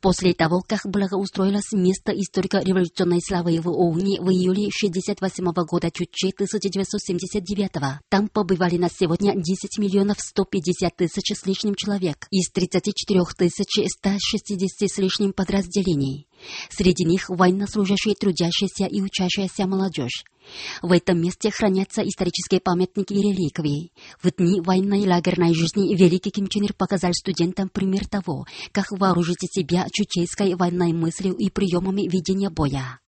После того, как благоустроилось место историко-революционной славы в ОУНе в июле 1968 года Чучи 1979, там побывали на сегодня 10 миллионов 150 тысяч с лишним человек из 34 160 с лишним подразделений. Среди них военнослужащие, трудящиеся и учащаяся молодежь. В этом месте хранятся исторические памятники и реликвии. В дни военной лагерной жизни великий Ким Чен Ир показал студентам пример того, как вооружить себя чучейской военной мыслью и приемами ведения боя.